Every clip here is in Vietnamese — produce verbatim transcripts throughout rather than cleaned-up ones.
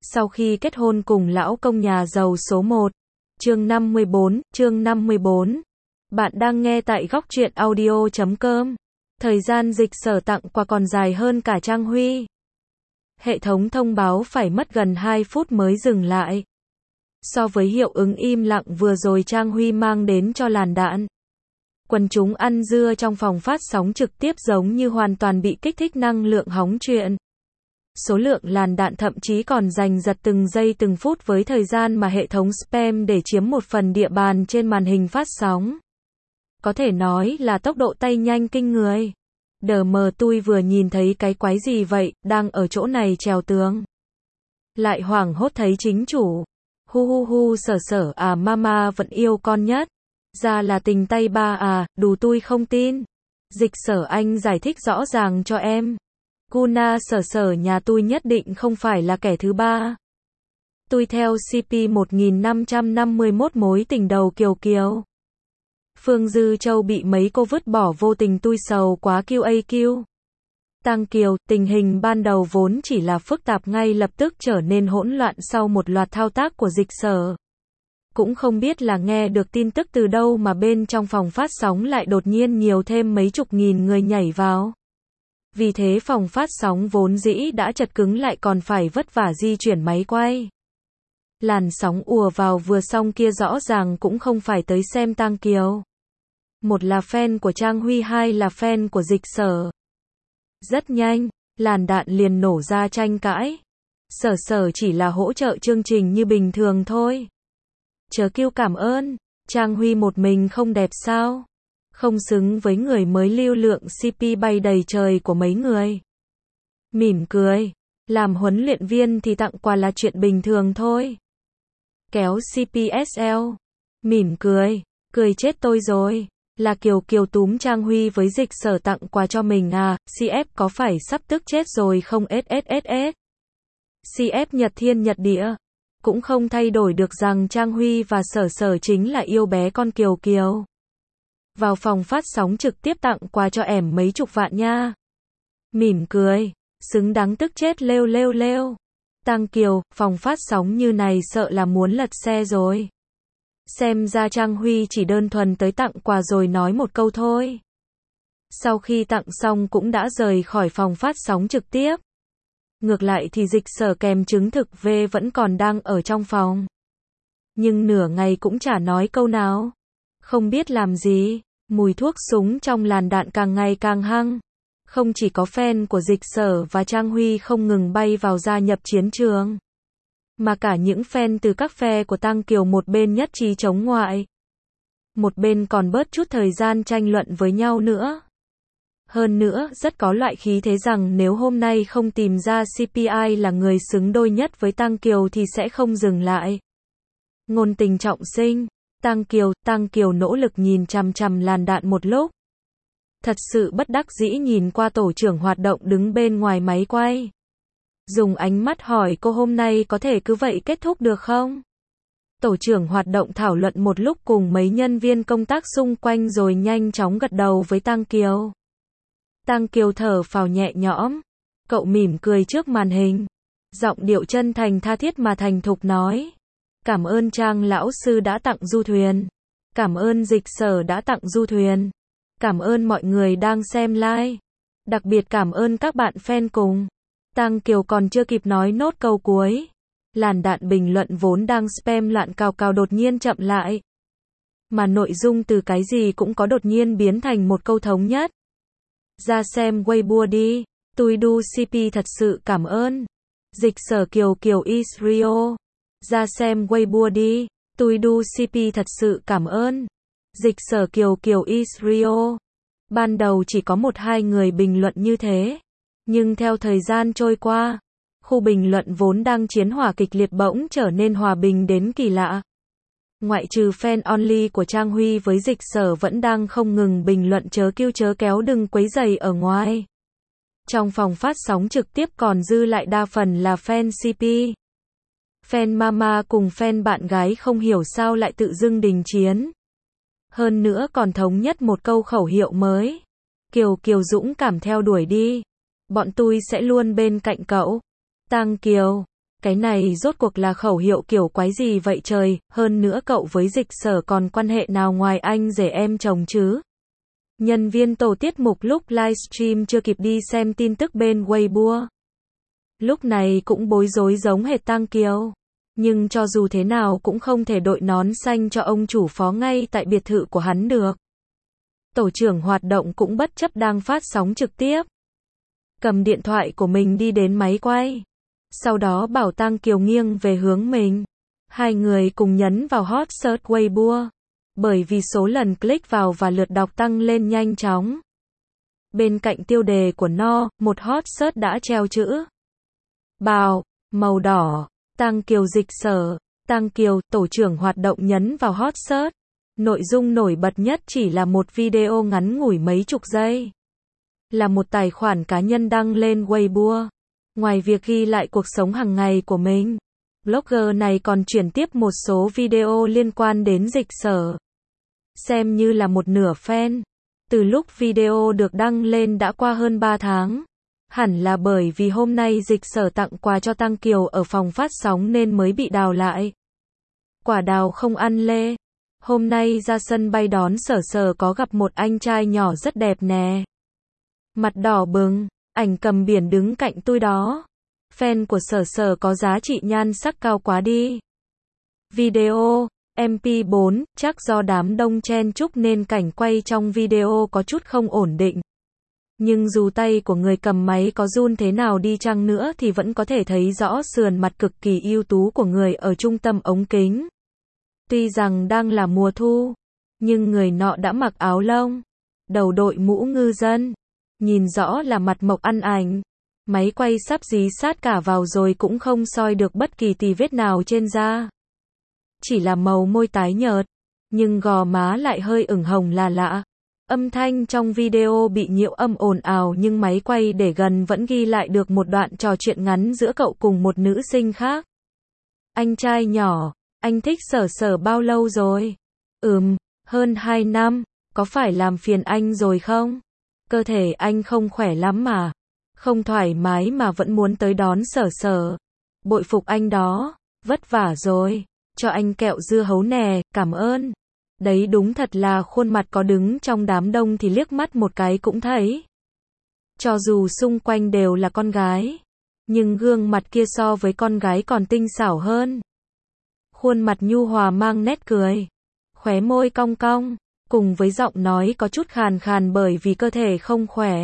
Sau khi kết hôn cùng lão công nhà giàu số một. Chương năm mươi bốn, chương năm mươi bốn. Bạn đang nghe tại góc truyện audio chấm com. Thời gian Dịch Sở tặng quà còn dài hơn cả Trang Huy. Hệ thống thông báo phải mất gần hai phút mới dừng lại. So với hiệu ứng im lặng vừa rồi Trang Huy mang đến cho làn đạn, quần chúng ăn dưa trong phòng phát sóng trực tiếp giống như hoàn toàn bị kích thích năng lượng hóng chuyện. Số lượng làn đạn thậm chí còn giành giật từng giây từng phút với thời gian mà hệ thống spam để chiếm một phần địa bàn trên màn hình phát sóng. Có thể nói là tốc độ tay nhanh kinh người. Đờ mờ tôi vừa nhìn thấy cái quái gì vậy, đang ở chỗ này trèo tường. Lại hoảng hốt thấy chính chủ. Hu hu hu Sở Sở à, mama vẫn yêu con nhất. Ra là tình tay ba à, đù tôi không tin. Dịch Sở anh giải thích rõ ràng cho em. Guna Sở Sở nhà tôi nhất định không phải là kẻ thứ ba. Tôi theo xê pê một nghìn năm trăm năm mươi mốt mối tình đầu Kiều Kiều. Phương Dư Châu bị mấy cô vứt bỏ vô tình tôi sầu quá quy a quy. Tang Kiều, tình hình ban đầu vốn chỉ là phức tạp ngay lập tức trở nên hỗn loạn sau một loạt thao tác của Dịch Sở. Cũng không biết là nghe được tin tức từ đâu mà bên trong phòng phát sóng lại đột nhiên nhiều thêm mấy chục nghìn người nhảy vào. Vì thế phòng phát sóng vốn dĩ đã chật cứng lại còn phải vất vả di chuyển máy quay. Làn sóng ùa vào vừa xong kia rõ ràng cũng không phải tới xem Tang Kiều. Một là fan của Trang Huy, hai là fan của Dịch Sở. Rất nhanh, làn đạn liền nổ ra tranh cãi. Sở Sở chỉ là hỗ trợ chương trình như bình thường thôi. Chớ kêu cảm ơn, Trang Huy một mình không đẹp sao? Không xứng với người mới lưu lượng xê pê bay đầy trời của mấy người. Mỉm cười, làm huấn luyện viên thì tặng quà là chuyện bình thường thôi. Kéo xê pê ét lờ, mỉm cười, cười chết tôi rồi. Là Kiều Kiều túm Trang Huy với Dịch Sở tặng quà cho mình à, xê ép có phải sắp tức chết rồi không? SSSS. xê ép Nhật Thiên Nhật Địa. Cũng không thay đổi được rằng Trang Huy và Sở Sở chính là yêu bé con Kiều Kiều. Vào phòng phát sóng trực tiếp tặng quà cho ẻm mấy chục vạn nha. Mỉm cười, xứng đáng tức chết lêu lêu lêu. Tang Kiều, phòng phát sóng như này sợ là muốn lật xe rồi. Xem ra Trang Huy chỉ đơn thuần tới tặng quà rồi nói một câu thôi. Sau khi tặng xong cũng đã rời khỏi phòng phát sóng trực tiếp. Ngược lại thì Dịch Sở kèm chứng thực V vẫn còn đang ở trong phòng. Nhưng nửa ngày cũng chả nói câu nào. Không biết làm gì, mùi thuốc súng trong làn đạn càng ngày càng hăng. Không chỉ có fan của Dịch Sở và Trang Huy không ngừng bay vào gia nhập chiến trường, mà cả những fan từ các phe của Tang Kiều một bên nhất trí chống ngoại, một bên còn bớt chút thời gian tranh luận với nhau nữa. Hơn nữa, rất có loại khí thế rằng nếu hôm nay không tìm ra xê pê i là người xứng đôi nhất với Tang Kiều thì sẽ không dừng lại. Ngôn tình trọng sinh, Tang Kiều, Tang Kiều nỗ lực nhìn chằm chằm làn đạn một lúc. Thật sự bất đắc dĩ nhìn qua tổ trưởng hoạt động đứng bên ngoài máy quay. Dùng ánh mắt hỏi cô hôm nay có thể cứ vậy kết thúc được không? Tổ trưởng hoạt động thảo luận một lúc cùng mấy nhân viên công tác xung quanh rồi nhanh chóng gật đầu với Tang Kiều. Tang Kiều thở phào nhẹ nhõm. Cậu mỉm cười trước màn hình. Giọng điệu chân thành tha thiết mà thành thục nói. Cảm ơn Trang lão sư đã tặng du thuyền. Cảm ơn Dịch Sở đã tặng du thuyền. Cảm ơn mọi người đang xem live. Đặc biệt cảm ơn các bạn fan cùng. Tang Kiều còn chưa kịp nói nốt câu cuối. Làn đạn bình luận vốn đang spam loạn cào cào đột nhiên chậm lại. Mà nội dung từ cái gì cũng có đột nhiên biến thành một câu thống nhất. Ra xem Weibo đi. Tôi đu xê pê thật sự cảm ơn. Dịch Sở Kiều Kiều Israel. Ra xem Weibo đi. Tôi đu xê pê thật sự cảm ơn. Dịch Sở Kiều Kiều Israel. Ban đầu chỉ có một hai người bình luận như thế. Nhưng theo thời gian trôi qua, khu bình luận vốn đang chiến hỏa kịch liệt bỗng trở nên hòa bình đến kỳ lạ. Ngoại trừ fan only của Trang Huy với Dịch Sở vẫn đang không ngừng bình luận chớ kêu chớ kéo đừng quấy rầy ở ngoài. Trong phòng phát sóng trực tiếp còn dư lại đa phần là fan xê pê. Fan mama cùng fan bạn gái không hiểu sao lại tự dưng đình chiến. Hơn nữa còn thống nhất một câu khẩu hiệu mới. Kiều Kiều dũng cảm theo đuổi đi. Bọn tôi sẽ luôn bên cạnh cậu. Tang Kiều, Cái này rốt cuộc là khẩu hiệu kiểu quái gì vậy trời, hơn nữa cậu với Dịch Sở còn quan hệ nào ngoài anh rể em chồng chứ? Nhân viên tổ tiết mục lúc livestream chưa kịp đi xem tin tức bên Weibo. Lúc này cũng bối rối giống hệt Tang Kiều. Nhưng cho dù thế nào cũng không thể đội nón xanh cho ông chủ phó ngay tại biệt thự của hắn được. Tổ trưởng hoạt động cũng bất chấp đang phát sóng trực tiếp. Cầm điện thoại của mình đi đến máy quay. Sau đó bảo Tang Kiều nghiêng về hướng mình. Hai người cùng nhấn vào hot search Weibo. Bởi vì số lần click vào và lượt đọc tăng lên nhanh chóng. Bên cạnh tiêu đề của nó, một hot search đã treo chữ Bào, màu đỏ, Tang Kiều Dịch Sở, Tang Kiều, tổ trưởng hoạt động nhấn vào hot search. Nội dung nổi bật nhất chỉ là một video ngắn ngủi mấy chục giây. Là một tài khoản cá nhân đăng lên Weibo. Ngoài việc ghi lại cuộc sống hàng ngày của mình, blogger này còn chuyển tiếp một số video liên quan đến Dịch Sở. Xem như là một nửa fan. Từ lúc video được đăng lên đã qua hơn ba tháng. Hẳn là bởi vì hôm nay Dịch Sở tặng quà cho Tang Kiều ở phòng phát sóng nên mới bị đào lại. Quả đào không ăn lê. Hôm nay ra sân bay đón Sở Sở có gặp một anh trai nhỏ rất đẹp nè. Mặt đỏ bừng, ảnh cầm biển đứng cạnh tôi đó. Fan của Sở Sở có giá trị nhan sắc cao quá đi. Video, em pê bốn, chắc do đám đông chen chúc nên cảnh quay trong video có chút không ổn định. Nhưng dù tay của người cầm máy có run thế nào đi chăng nữa thì vẫn có thể thấy rõ sườn mặt cực kỳ ưu tú của người ở trung tâm ống kính. Tuy rằng đang là mùa thu, nhưng người nọ đã mặc áo lông, đầu đội mũ ngư dân, nhìn rõ là mặt mộc ăn ảnh. Máy quay sắp dí sát cả vào rồi cũng không soi được bất kỳ tì vết nào trên da. Chỉ là màu môi tái nhợt, nhưng gò má lại hơi ửng hồng là lạ. Âm thanh trong video bị nhiễu âm ồn ào nhưng máy quay để gần vẫn ghi lại được một đoạn trò chuyện ngắn giữa cậu cùng một nữ sinh khác. Anh trai nhỏ, anh thích Sở Sở bao lâu rồi? Ừm, hơn hai năm, có phải làm phiền anh rồi không? Cơ thể anh không khỏe lắm mà. Không thoải mái mà vẫn muốn tới đón Sở Sở. Bội phục anh đó, vất vả rồi. Cho anh kẹo dưa hấu nè, cảm ơn. Đấy đúng thật là khuôn mặt có đứng trong đám đông thì liếc mắt một cái cũng thấy. Cho dù xung quanh đều là con gái, nhưng gương mặt kia so với con gái còn tinh xảo hơn. Khuôn mặt nhu hòa mang nét cười, khóe môi cong cong, cùng với giọng nói có chút khàn khàn bởi vì cơ thể không khỏe.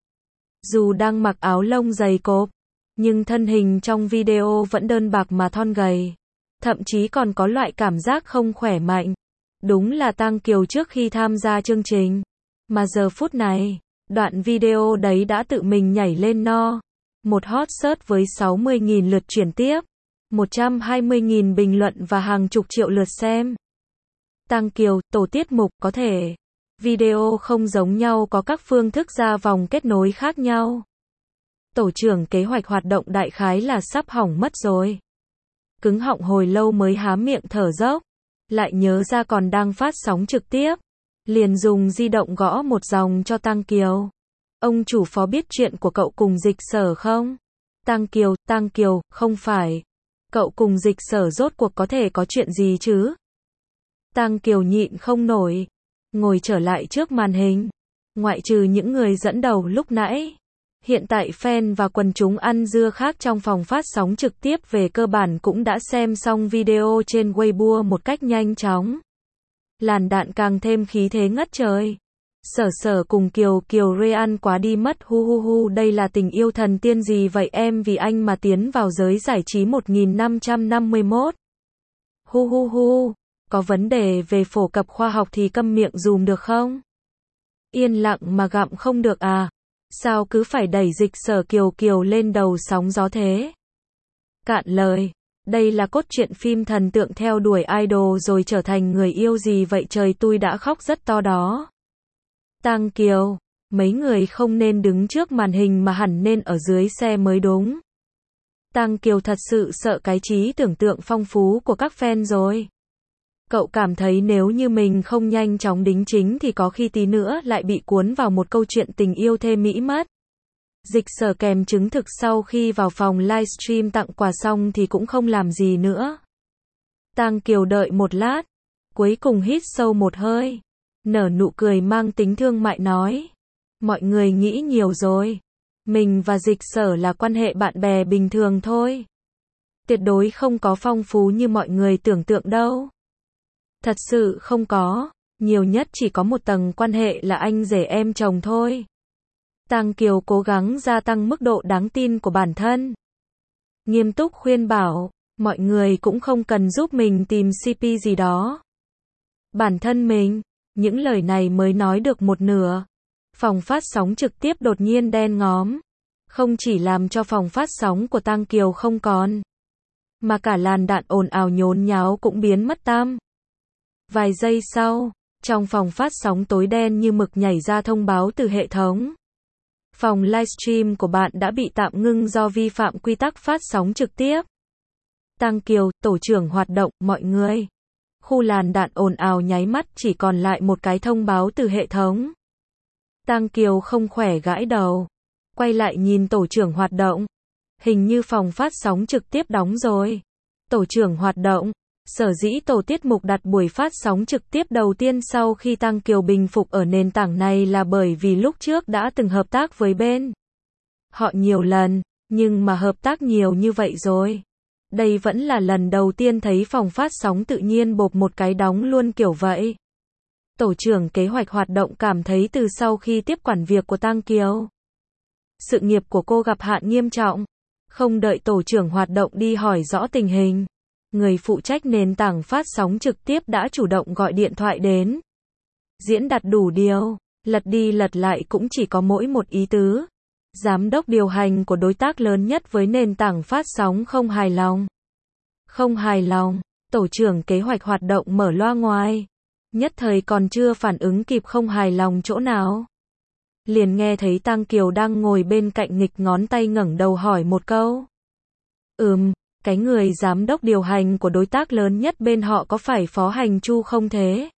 Dù đang mặc áo lông dày cộp, nhưng thân hình trong video vẫn đơn bạc mà thon gầy. Thậm chí còn có loại cảm giác không khỏe mạnh. Đúng là Tang Kiều trước khi tham gia chương trình. Mà giờ phút này, đoạn video đấy đã tự mình nhảy lên no. Một hot search với sáu mươi nghìn lượt chuyển tiếp, một trăm hai mươi nghìn bình luận và hàng chục triệu lượt xem. Tang Kiều, tổ tiết mục có thể. Video không giống nhau có các phương thức ra vòng kết nối khác nhau. Tổ trưởng kế hoạch hoạt động đại khái là sắp hỏng mất rồi. Cứng họng hồi lâu mới há miệng thở dốc. Lại nhớ ra còn đang phát sóng trực tiếp. Liền dùng di động gõ một dòng cho Tang Kiều. Ông chủ phó biết chuyện của cậu cùng Dịch Sở không? Tang Kiều, Tang Kiều, không phải. Cậu cùng Dịch Sở rốt cuộc có thể có chuyện gì chứ? Tang Kiều nhịn không nổi. Ngồi trở lại trước màn hình. Ngoại trừ những người dẫn đầu lúc nãy. Hiện tại fan và quần chúng ăn dưa khác trong phòng phát sóng trực tiếp về cơ bản cũng đã xem xong video trên Weibo một cách nhanh chóng. Làn đạn càng thêm khí thế ngất trời. Sở Sở cùng Kiều Kiều Real quá đi mất hu hu hu, đây là tình yêu thần tiên gì vậy em, vì anh mà tiến vào giới giải trí một nghìn năm trăm năm mươi mốt. Hu hu hu, có vấn đề về phổ cập khoa học thì câm miệng dùm được không? Yên lặng mà gặm không được à? Sao cứ phải đẩy Dịch Sở Kiều Kiều lên đầu sóng gió thế? Cạn lời, đây là cốt truyện phim thần tượng theo đuổi idol rồi trở thành người yêu gì vậy trời, tôi đã khóc rất to đó. Tang Kiều, mấy người không nên đứng trước màn hình mà hẳn nên ở dưới xe mới đúng. Tang Kiều thật sự sợ cái trí tưởng tượng phong phú của các fan rồi. Cậu cảm thấy nếu như mình không nhanh chóng đính chính thì có khi tí nữa lại bị cuốn vào một câu chuyện tình yêu thê mỹ mất. Dịch Sở kèm chứng thực sau khi vào phòng livestream tặng quà xong thì cũng không làm gì nữa. Tang Kiều đợi một lát, cuối cùng hít sâu một hơi, nở nụ cười mang tính thương mại nói. Mọi người nghĩ nhiều rồi. Mình và Dịch Sở là quan hệ bạn bè bình thường thôi. Tuyệt đối không có phong phú như mọi người tưởng tượng đâu. Thật sự không có, nhiều nhất chỉ có một tầng quan hệ là anh rể em chồng thôi. Tang Kiều cố gắng gia tăng mức độ đáng tin của bản thân. Nghiêm túc khuyên bảo, mọi người cũng không cần giúp mình tìm xê pê gì đó. Bản thân mình, những lời này mới nói được một nửa. Phòng phát sóng trực tiếp đột nhiên đen ngóm. Không chỉ làm cho phòng phát sóng của Tang Kiều không còn, mà cả làn đạn ồn ào nhốn nháo cũng biến mất tăm. Vài giây sau, trong phòng phát sóng tối đen như mực nhảy ra thông báo từ hệ thống. Phòng livestream của bạn đã bị tạm ngưng do vi phạm quy tắc phát sóng trực tiếp. Tang Kiều, tổ trưởng hoạt động, mọi người. Khu làn đạn ồn ào nháy mắt chỉ còn lại một cái thông báo từ hệ thống. Tang Kiều không khỏe gãi đầu. Quay lại nhìn tổ trưởng hoạt động. Hình như phòng phát sóng trực tiếp đóng rồi. Tổ trưởng hoạt động. Sở dĩ tổ tiết mục đặt buổi phát sóng trực tiếp đầu tiên sau khi Tang Kiều bình phục ở nền tảng này là bởi vì lúc trước đã từng hợp tác với bên họ nhiều lần, nhưng mà hợp tác nhiều như vậy rồi. Đây vẫn là lần đầu tiên thấy phòng phát sóng tự nhiên bộp một cái đóng luôn kiểu vậy. Tổ trưởng kế hoạch hoạt động cảm thấy từ sau khi tiếp quản việc của Tang Kiều, sự nghiệp của cô gặp hạn nghiêm trọng. Không đợi tổ trưởng hoạt động đi hỏi rõ tình hình, người phụ trách nền tảng phát sóng trực tiếp đã chủ động gọi điện thoại đến. Diễn đặt đủ điều, lật đi lật lại cũng chỉ có mỗi một ý tứ. Giám đốc điều hành của đối tác lớn nhất với nền tảng phát sóng không hài lòng. Không hài lòng, tổ trưởng kế hoạch hoạt động mở loa ngoài. Nhất thời còn chưa phản ứng kịp không hài lòng chỗ nào. Liền nghe thấy Tang Kiều đang ngồi bên cạnh nghịch ngón tay ngẩng đầu hỏi một câu. Ừm, cái người giám đốc điều hành của đối tác lớn nhất bên họ có phải Phó Hành Chu không thế?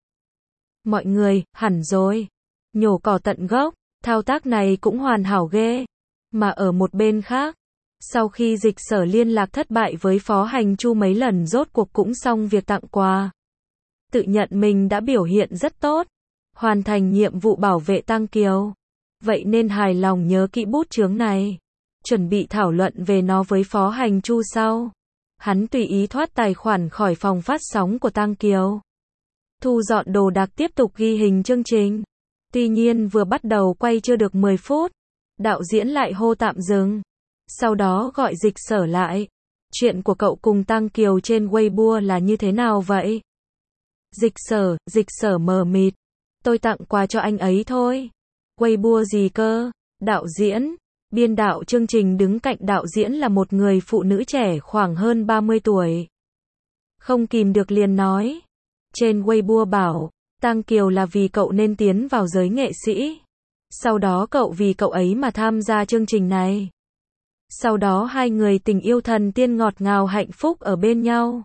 Mọi người, hẳn rồi. Nhổ cỏ tận gốc, thao tác này cũng hoàn hảo ghê. Mà ở một bên khác, sau khi Dịch Sở liên lạc thất bại với Phó Hành Chu mấy lần rốt cuộc cũng xong việc tặng quà. Tự nhận mình đã biểu hiện rất tốt, hoàn thành nhiệm vụ bảo vệ Tang Kiều. Vậy nên hài lòng nhớ kỹ bút chướng này. Chuẩn bị thảo luận về nó với Phó Hành Chu sau. Hắn tùy ý thoát tài khoản khỏi phòng phát sóng của Tang Kiều. Thu dọn đồ đạc tiếp tục ghi hình chương trình. Tuy nhiên vừa bắt đầu quay chưa được mười phút, đạo diễn lại hô tạm dừng. Sau đó gọi Dịch Sở lại. Chuyện của cậu cùng Tang Kiều trên Weibo là như thế nào vậy? Dịch Sở, Dịch Sở mờ mịt. Tôi tặng quà cho anh ấy thôi. Weibo gì cơ? Đạo diễn, biên đạo chương trình đứng cạnh đạo diễn là một người phụ nữ trẻ khoảng hơn ba mươi tuổi. Không kìm được liền nói. Trên Weibo bảo, Tang Kiều là vì cậu nên tiến vào giới nghệ sĩ. Sau đó cậu vì cậu ấy mà tham gia chương trình này. Sau đó hai người tình yêu thần tiên ngọt ngào hạnh phúc ở bên nhau.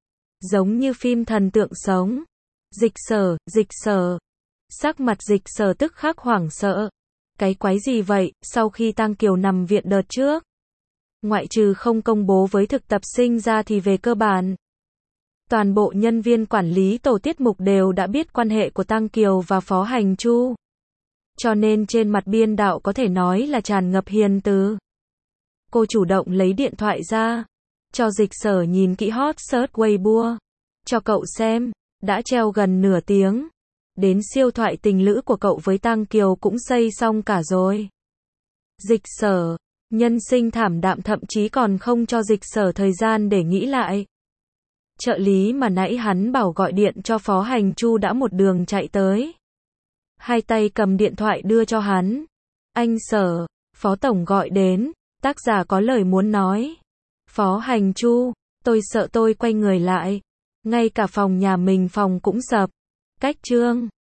Giống như phim thần tượng sống. Dịch Sở, Dịch Sở. Sắc mặt Dịch Sở tức khắc hoảng sợ. Cái quái gì vậy, sau khi Tang Kiều nằm viện đợt trước, ngoại trừ không công bố với thực tập sinh ra thì về cơ bản, toàn bộ nhân viên quản lý tổ tiết mục đều đã biết quan hệ của Tang Kiều và Phó Hành Chu. Cho nên trên mặt biên đạo có thể nói là tràn ngập hiền từ. Cô chủ động lấy điện thoại ra, cho Dịch Sở nhìn kỹ hot search Weibo. Cho cậu xem, đã treo gần nửa tiếng. Đến siêu thoại tình lữ của cậu với Tang Kiều cũng xây xong cả rồi. Dịch Sở, nhân sinh thảm đạm thậm chí còn không cho Dịch Sở thời gian để nghĩ lại. Trợ lý mà nãy hắn bảo gọi điện cho Phó Hành Chu đã một đường chạy tới. Hai tay cầm điện thoại đưa cho hắn. Anh Sở, Phó Tổng gọi đến, tác giả có lời muốn nói. Phó Hành Chu, tôi sợ tôi quay người lại. Ngay cả phòng nhà mình phòng cũng sập. Cách chương